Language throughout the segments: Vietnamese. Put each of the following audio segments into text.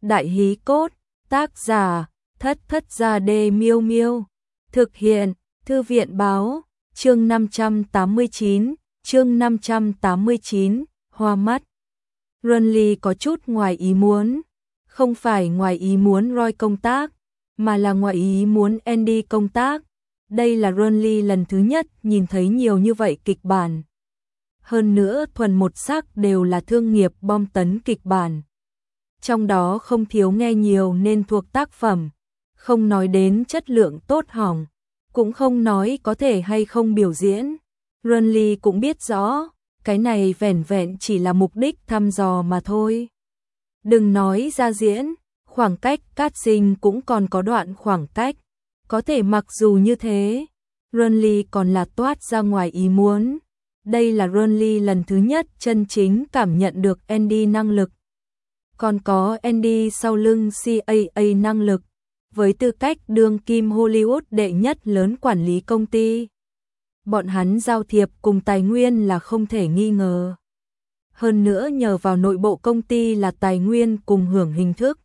Đại hí cốt, tác giả, Thất Thất Gia Đê Miêu Miêu. Thực hiện, Thư viện báo, chương 589, hoa mắt. Runley có chút ngoài ý muốn. Không phải ngoài ý muốn Roy công tác, mà là ngoài ý muốn Andy công tác. Đây là Runley lần thứ nhất nhìn thấy nhiều như vậy kịch bản. Hơn nữa thuần một sắc đều là thương nghiệp bom tấn kịch bản. Trong đó không thiếu nghe nhiều nên thuộc tác phẩm, không nói đến chất lượng tốt hỏng, cũng không nói có thể hay không biểu diễn. Runley cũng biết rõ, cái này vẻn vẹn chỉ là mục đích thăm dò mà thôi. Đừng nói ra diễn, khoảng cách casting cũng còn có đoạn khoảng cách. Có thể mặc dù như thế, Runley còn là toát ra ngoài ý muốn. Đây là Runley lần thứ nhất chân chính cảm nhận được Andy năng lực. Còn có Andy sau lưng CAA năng lực, với tư cách đương kim Hollywood đệ nhất lớn quản lý công ty. Bọn hắn giao thiệp cùng tài nguyên là không thể nghi ngờ. Hơn nữa nhờ vào nội bộ công ty là tài nguyên cùng hưởng hình thức.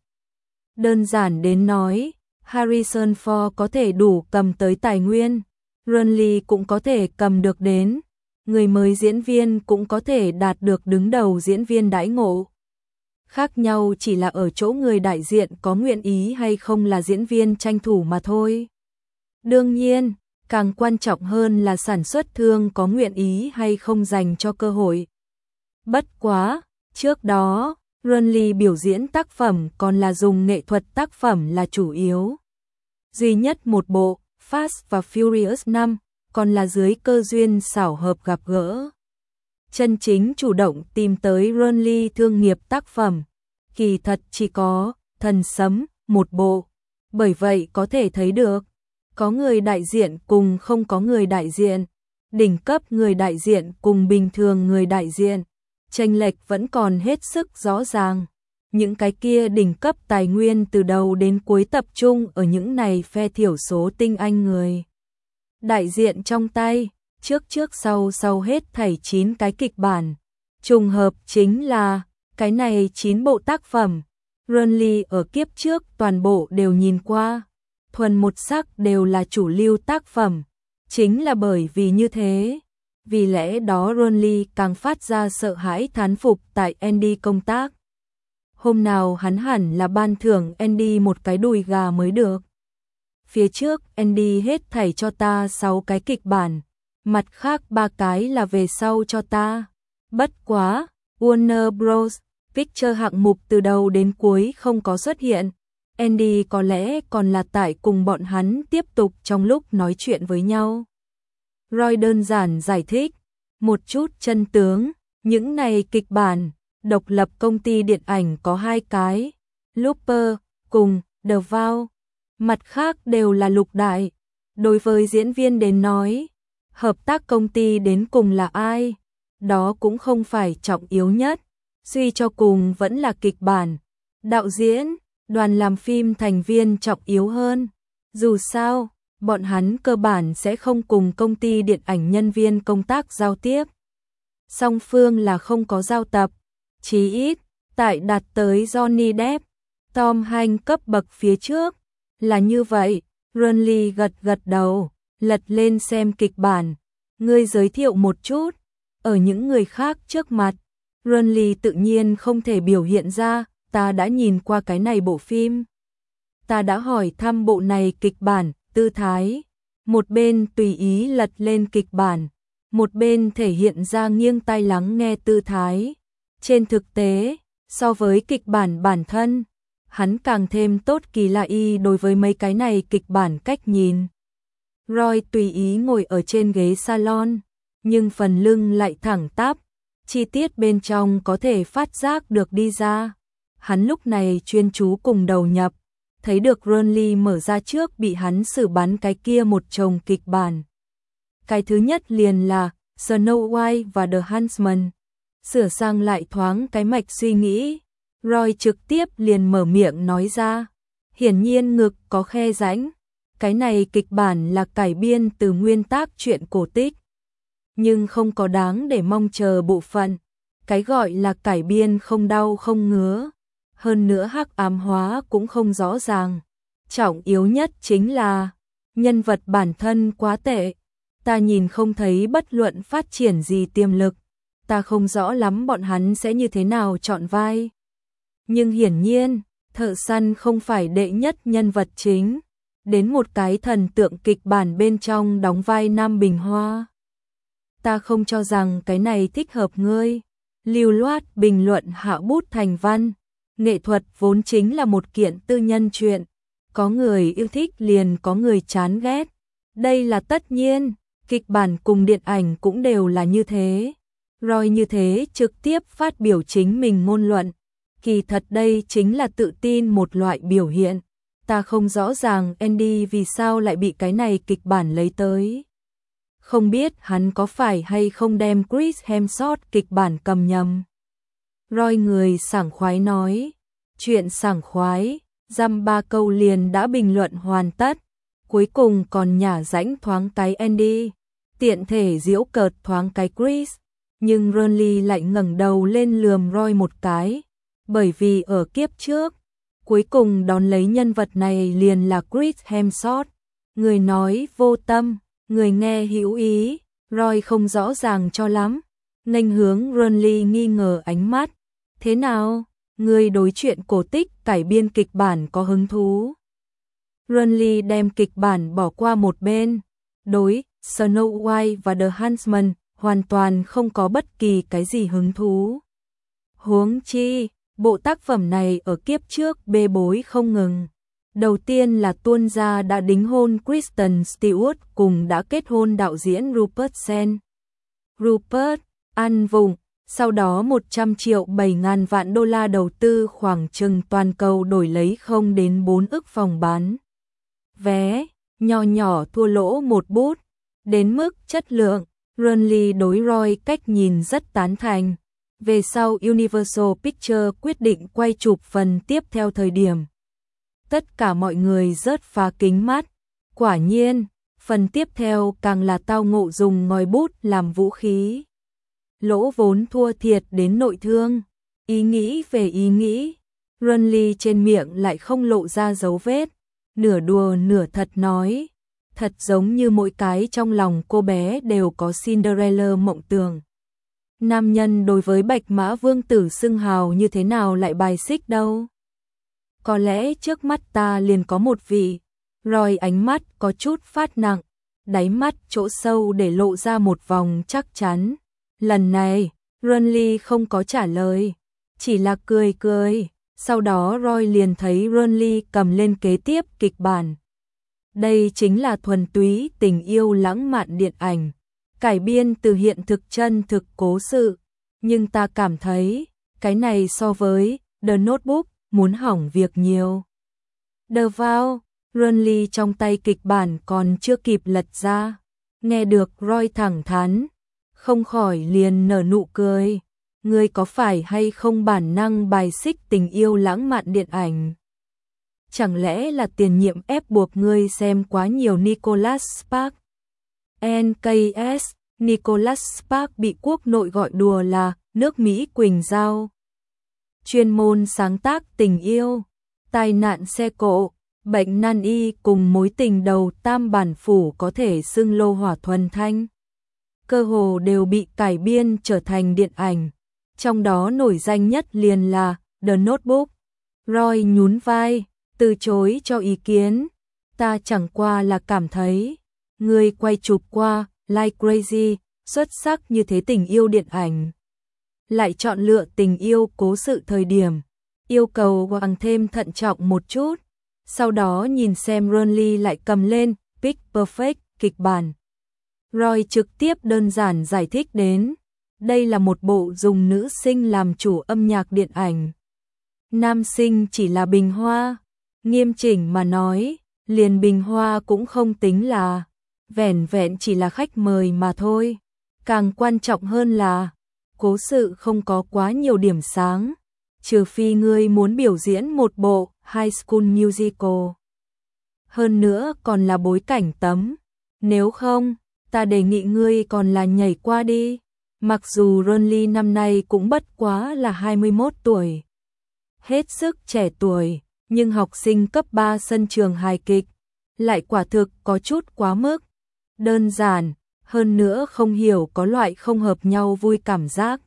Đơn giản đến nói, Harrison Ford có thể đủ cầm tới tài nguyên, Runley cũng có thể cầm được đến. Người mới diễn viên cũng có thể đạt được đứng đầu diễn viên đãi ngộ. Khác nhau chỉ là ở chỗ người đại diện có nguyện ý hay không là diễn viên tranh thủ mà thôi. Đương nhiên, càng quan trọng hơn là sản xuất thương có nguyện ý hay không dành cho cơ hội. Bất quá, trước đó, Runley biểu diễn tác phẩm còn là dùng nghệ thuật tác phẩm là chủ yếu. Duy nhất một bộ, Fast và Furious 5, còn là dưới cơ duyên xảo hợp gặp gỡ. Chân chính chủ động tìm tới Runley thương nghiệp tác phẩm, kỳ thật chỉ có Thần Sấm một bộ. Bởi vậy có thể thấy được, có người đại diện cùng không có người đại diện, đỉnh cấp người đại diện cùng bình thường người đại diện, chênh lệch vẫn còn hết sức rõ ràng. Những cái kia đỉnh cấp tài nguyên từ đầu đến cuối tập trung ở những này phe thiểu số tinh anh người đại diện trong tay, trước sau hết thảy 9 cái kịch bản. Trùng hợp chính là, cái này 9 bộ tác phẩm, Runley ở kiếp trước toàn bộ đều nhìn qua, thuần một sắc đều là chủ lưu tác phẩm. Chính là bởi vì như thế, vì lẽ đó Runley càng phát ra sợ hãi thán phục tại Andy công tác. Hôm nào hắn hẳn là ban thưởng Andy một cái đùi gà mới được. Phía trước Andy hết thảy cho ta 6 cái kịch bản, mặt khác 3 cái là về sau cho ta. Bất quá, Warner Bros. Pictures hạng mục từ đầu đến cuối không có xuất hiện. Andy có lẽ còn là tại cùng bọn hắn tiếp tục trong lúc nói chuyện với nhau. Roy đơn giản giải thích một chút chân tướng, những này kịch bản, độc lập công ty điện ảnh có 2 cái, Looper cùng The Vow. Mặt khác đều là lục đại. Đối với diễn viên đến nói, hợp tác công ty đến cùng là ai, đó cũng không phải trọng yếu nhất. Suy cho cùng vẫn là kịch bản, đạo diễn, đoàn làm phim thành viên trọng yếu hơn. Dù sao, bọn hắn cơ bản sẽ không cùng công ty điện ảnh nhân viên công tác giao tiếp. Song phương là không có giao tập, chí ít, tại đạt tới Johnny Depp, Tom Hanks cấp bậc phía trước. Là như vậy, Runley gật đầu, lật lên xem kịch bản. Ngươi giới thiệu một chút, ở những người khác trước mặt, Runley tự nhiên không thể biểu hiện ra, ta đã nhìn qua cái này bộ phim. Ta đã hỏi thăm bộ này kịch bản, tư thái. Một bên tùy ý lật lên kịch bản, một bên thể hiện ra nghiêng tai lắng nghe tư thái. Trên thực tế, so với kịch bản bản thân, hắn càng thêm tốt kỳ lạ y đối với mấy cái này kịch bản cách nhìn. Roy tùy ý ngồi ở trên ghế salon, nhưng phần lưng lại thẳng tắp, chi tiết bên trong có thể phát giác được đi ra. Hắn lúc này chuyên chú cùng đầu nhập, thấy được Runley mở ra trước bị hắn xử bắn cái kia một chồng kịch bản. Cái thứ nhất liền là Snow White và The Huntsman. Sửa sang lại thoáng cái mạch suy nghĩ, Roy trực tiếp liền mở miệng nói ra. Hiển nhiên ngực có khe rãnh. Cái này kịch bản là cải biên từ nguyên tác truyện cổ tích, nhưng không có đáng để mong chờ bộ phận. Cái gọi là cải biên không đau không ngứa. hơn nữa hắc ám hóa cũng không rõ ràng. Trọng yếu nhất chính là nhân vật bản thân quá tệ. Ta nhìn không thấy bất luận phát triển gì tiềm lực. Ta không rõ lắm bọn hắn sẽ như thế nào chọn vai. Nhưng hiển nhiên, Thợ Săn không phải đệ nhất nhân vật chính. Đến một cái thần tượng kịch bản bên trong đóng vai Nam Bình Hoa. Ta không cho rằng cái này thích hợp ngươi. Lưu loát bình luận hạ bút thành văn. Nghệ thuật vốn chính là một kiện tư nhân chuyện. Có người yêu thích liền có người chán ghét. Đây là tất nhiên, kịch bản cùng điện ảnh cũng đều là như thế. Roy như thế trực tiếp phát biểu chính mình ngôn luận. Kỳ thật đây chính là tự tin một loại biểu hiện. Ta không rõ ràng Andy vì sao lại bị cái này kịch bản lấy tới. Không biết hắn có phải hay không đem Chris Hemsworth kịch bản cầm nhầm. Roy người sảng khoái nói. Chuyện sảng khoái, dăm 3 câu liền đã bình luận hoàn tất. Cuối cùng còn nhả rãnh thoáng cái Andy. Tiện thể giễu cợt thoáng cái Chris. Nhưng Ronly lại ngẩng đầu lên lườm Roy một cái. Bởi vì ở kiếp trước, cuối cùng đón lấy nhân vật này liền là Chris Hemsworth. Người nói vô tâm, người nghe hữu ý. Roy không rõ ràng cho lắm. Nghênh hướng Ronly nghi ngờ ánh mắt. Thế nào? Người đối chuyện cổ tích cải biên kịch bản có hứng thú. Ronly đem kịch bản bỏ qua một bên. Đối Snow White và The Huntsman hoàn toàn không có bất kỳ cái gì hứng thú. Huống chi, bộ tác phẩm này ở kiếp trước bê bối không ngừng. Đầu tiên là tuôn ra đã đính hôn Kristen Stewart cùng đã kết hôn đạo diễn Rupert Sent. Rupert ăn vùng. Sau đó 100 triệu 7.000 vạn đô la đầu tư khoảng chừng toàn cầu đổi lấy không đến 4 ức phòng bán. Vé, nho nhỏ thua lỗ một bút. Đến mức chất lượng, Ronly đối Roy cách nhìn rất tán thành. Về sau Universal Pictures quyết định quay chụp phần tiếp theo thời điểm. Tất cả mọi người rớt phá kính mắt. Quả nhiên, phần tiếp theo càng là tao ngộ dùng ngòi bút làm vũ khí. Lỗ vốn thua thiệt đến nội thương. Ý nghĩ về ý nghĩ. Ronly trên miệng lại không lộ ra dấu vết. Nửa đùa nửa thật nói. Thật giống như mỗi cái trong lòng cô bé đều có Cinderella mộng tưởng. Nam nhân đối với Bạch Mã Vương tử xưng hào như thế nào lại bài xích đâu. Có lẽ trước mắt ta liền có một vị. Roy ánh mắt có chút phát nặng. Đáy mắt chỗ sâu để lộ ra một vòng chắc chắn. Lần này, Ronly không có trả lời, chỉ là cười cười. Sau đó Roy liền thấy Ronly cầm lên kế tiếp kịch bản. Đây chính là thuần túy tình yêu lãng mạn điện ảnh, cải biên từ hiện thực chân thực cố sự. Nhưng ta cảm thấy, cái này so với The Notebook muốn hỏng việc nhiều. The Vow, Ronly trong tay kịch bản còn chưa kịp lật ra. Nghe được Roy thẳng thắn. Không khỏi liền nở nụ cười. Ngươi có phải hay không bản năng bài xích tình yêu lãng mạn điện ảnh? Chẳng lẽ là tiền nhiệm ép buộc ngươi xem quá nhiều Nicholas Sparks? NKS, Nicholas Sparks bị quốc nội gọi đùa là nước Mỹ Quỳnh Giao. Chuyên môn sáng tác tình yêu, tai nạn xe cộ, bệnh nan y cùng mối tình đầu tam bản phủ có thể xưng lô hỏa thuần thanh. Cơ hồ đều bị cải biên trở thành điện ảnh. Trong đó nổi danh nhất liền là The Notebook. Roy nhún vai, từ chối cho ý kiến. Ta chẳng qua là cảm thấy, người quay chụp qua Like Crazy, xuất sắc như thế tình yêu điện ảnh. Lại chọn lựa tình yêu cố sự thời điểm, yêu cầu càng thêm thận trọng một chút. Sau đó nhìn xem Ronly lại cầm lên Pitch Perfect kịch bản. Roy trực tiếp đơn giản giải thích đến, đây là một bộ dùng nữ sinh làm chủ âm nhạc điện ảnh. Nam sinh chỉ là bình hoa, nghiêm chỉnh mà nói, liền bình hoa cũng không tính là, vẻn vẹn chỉ là khách mời mà thôi. Càng quan trọng hơn là, cố sự không có quá nhiều điểm sáng, trừ phi ngươi muốn biểu diễn một bộ High School Musical. Hơn nữa còn là bối cảnh tấm, nếu không, ta đề nghị ngươi còn là nhảy qua đi. Mặc dù Ronly năm nay cũng bất quá là 21 tuổi. hết sức trẻ tuổi, nhưng học sinh cấp 3 sân trường hài kịch lại quả thực có chút quá mức. Đơn giản, hơn nữa không hiểu có loại không hợp nhau vui cảm giác.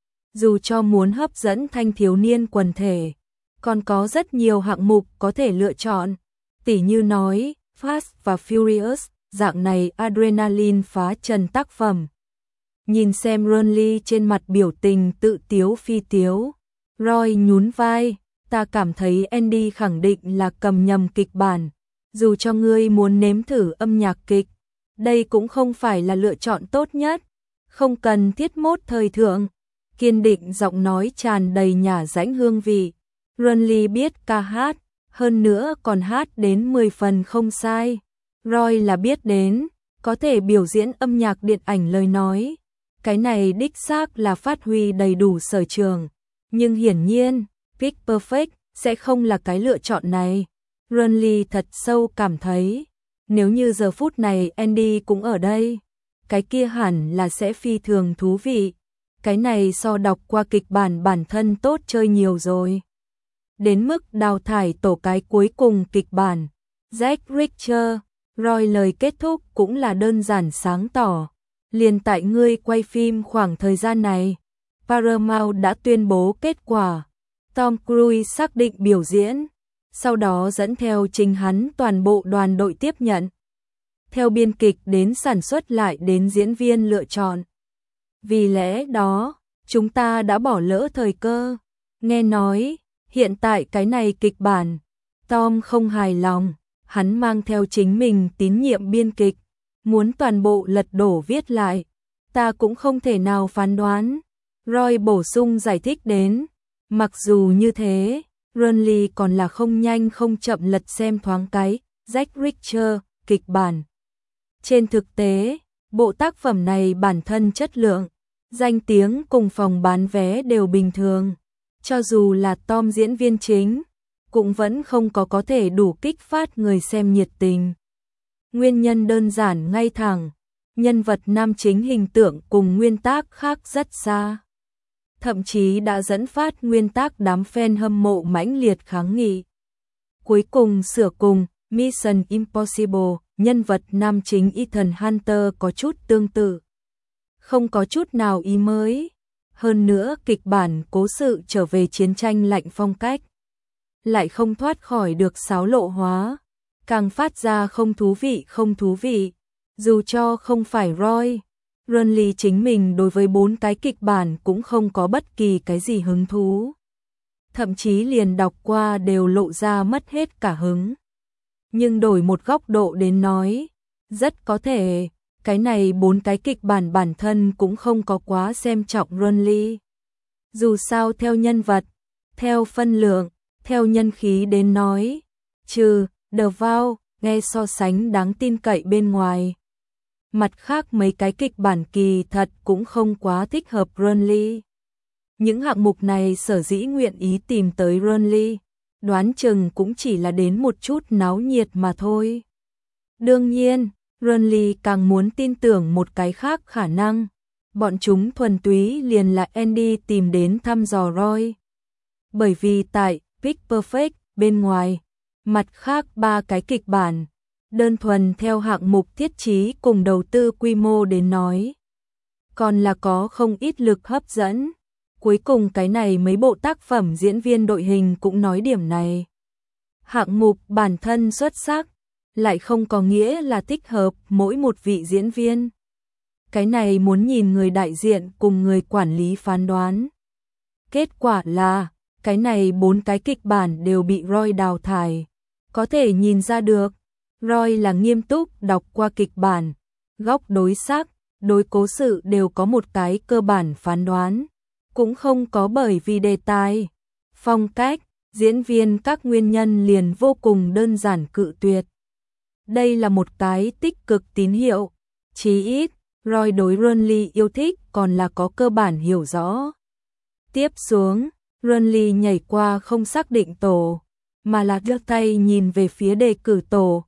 Dù cho muốn hấp dẫn thanh thiếu niên quần thể, còn có rất nhiều hạng mục có thể lựa chọn. Tỉ như nói, Fast và Furious, dạng này adrenaline phá trần tác phẩm. Nhìn xem Ronly trên mặt biểu tình tự tiếu phi tiếu, Roy nhún vai, ta cảm thấy Andy khẳng định là cầm nhầm kịch bản. Dù cho ngươi muốn nếm thử âm nhạc kịch, đây cũng không phải là lựa chọn tốt nhất. Không cần thiết mốt thời thượng. Kiên định giọng nói tràn đầy nhả rãnh hương vị. Ronly biết ca hát, hơn nữa còn hát đến 10 phần không sai. Roy là biết đến, có thể biểu diễn âm nhạc điện ảnh lời nói. Cái này đích xác là phát huy đầy đủ sở trường. Nhưng hiển nhiên, Pitch Perfect sẽ không là cái lựa chọn này. Ronly thật sâu cảm thấy, nếu như giờ phút này Andy cũng ở đây, cái kia hẳn là sẽ phi thường thú vị. Cái này so đọc qua kịch bản bản thân tốt chơi nhiều rồi. Đến mức đào thải tổ cái cuối cùng kịch bản, Jack Reacher, Roy lời kết thúc cũng là đơn giản sáng tỏ. Liền tại ngươi quay phim khoảng thời gian này, Paramount đã tuyên bố kết quả. Tom Cruise xác định biểu diễn, sau đó dẫn theo chính hắn toàn bộ đoàn đội tiếp nhận. Theo biên kịch đến sản xuất lại đến diễn viên lựa chọn. Vì lẽ đó, chúng ta đã bỏ lỡ thời cơ. Nghe nói, hiện tại cái này kịch bản, Tom không hài lòng, hắn mang theo chính mình tín nhiệm biên kịch, muốn toàn bộ lật đổ viết lại. Ta cũng không thể nào phán đoán. Roy bổ sung giải thích đến. Mặc dù như thế, Ronly còn là không nhanh không chậm lật xem thoáng cái Jack Reacher kịch bản. Trên thực tế, bộ tác phẩm này bản thân chất lượng, danh tiếng cùng phòng bán vé đều bình thường. Cho dù là Tom diễn viên chính, cũng vẫn không có thể đủ kích phát người xem nhiệt tình. Nguyên nhân đơn giản ngay thẳng, nhân vật nam chính hình tượng cùng nguyên tác khác rất xa. Thậm chí đã dẫn phát nguyên tác đám fan hâm mộ mãnh liệt kháng nghị. Cuối cùng sửa cùng Mission Impossible, nhân vật nam chính Ethan Hunter có chút tương tự. Không có chút nào ý mới. Hơn nữa kịch bản cố sự trở về chiến tranh lạnh phong cách. Lại không thoát khỏi được xáo lộ hóa. Càng phát ra không thú vị. Dù cho không phải Roy, Ronly chính mình đối với 4 cái kịch bản cũng không có bất kỳ cái gì hứng thú. Thậm chí liền đọc qua đều lộ ra mất hết cả hứng. Nhưng đổi một góc độ đến nói, rất có thể, cái này 4 cái kịch bản bản thân cũng không có quá xem trọng Ronly. Dù sao theo nhân vật, theo phân lượng, theo nhân khí đến nói, trừ The Vow, nghe so sánh đáng tin cậy bên ngoài. Mặt khác mấy cái kịch bản kỳ thật cũng không quá thích hợp Ronly. Những hạng mục này sở dĩ nguyện ý tìm tới Ronly, đoán chừng cũng chỉ là đến một chút náo nhiệt mà thôi. Đương nhiên, Ronly càng muốn tin tưởng một cái khác khả năng. Bọn chúng thuần túy liền là Andy tìm đến thăm dò Roy. Bởi vì tại Pitch Perfect bên ngoài, mặt khác 3 cái kịch bản, đơn thuần theo hạng mục thiết trí cùng đầu tư quy mô đến nói. Còn là có không ít lực hấp dẫn. Cuối cùng cái này mấy bộ tác phẩm diễn viên đội hình cũng nói điểm này. Hạng mục bản thân xuất sắc, lại không có nghĩa là thích hợp mỗi một vị diễn viên. Cái này muốn nhìn người đại diện cùng người quản lý phán đoán. Kết quả là, cái này 4 cái kịch bản đều bị Roy đào thải. Có thể nhìn ra được, Roy là nghiêm túc đọc qua kịch bản, góc đối sắc, đối cố sự đều có một cái cơ bản phán đoán. Cũng không có bởi vì đề tài, phong cách, diễn viên các nguyên nhân liền vô cùng đơn giản cự tuyệt. Đây là một cái tích cực tín hiệu, chí ít, Roy đối Ronly yêu thích còn là có cơ bản hiểu rõ. Tiếp xuống, Ronly nhảy qua không xác định tổ, mà là đưa tay nhìn về phía đề cử tổ,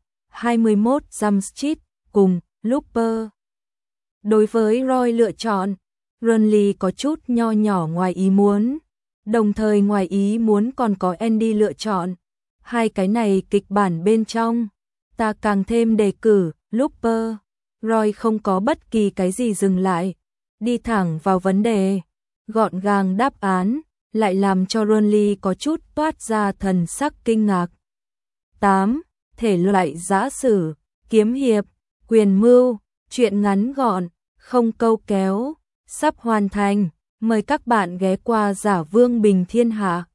21 Jump Street, cùng Looper. Đối với Roy lựa chọn, Ronly có chút nho nhỏ ngoài ý muốn. Đồng thời ngoài ý muốn còn có Andy lựa chọn. Hai cái này kịch bản bên trong. Ta càng thêm đề cử, Looper. Roy không có bất kỳ cái gì dừng lại. Đi thẳng vào vấn đề. Gọn gàng đáp án, lại làm cho Ronly có chút toát ra thần sắc kinh ngạc. 8. Thể loại giã sử, kiếm hiệp, quyền mưu, truyện ngắn gọn, không câu kéo, sắp hoàn thành. Mời các bạn ghé qua Giả Vương Bình Thiên Hạ.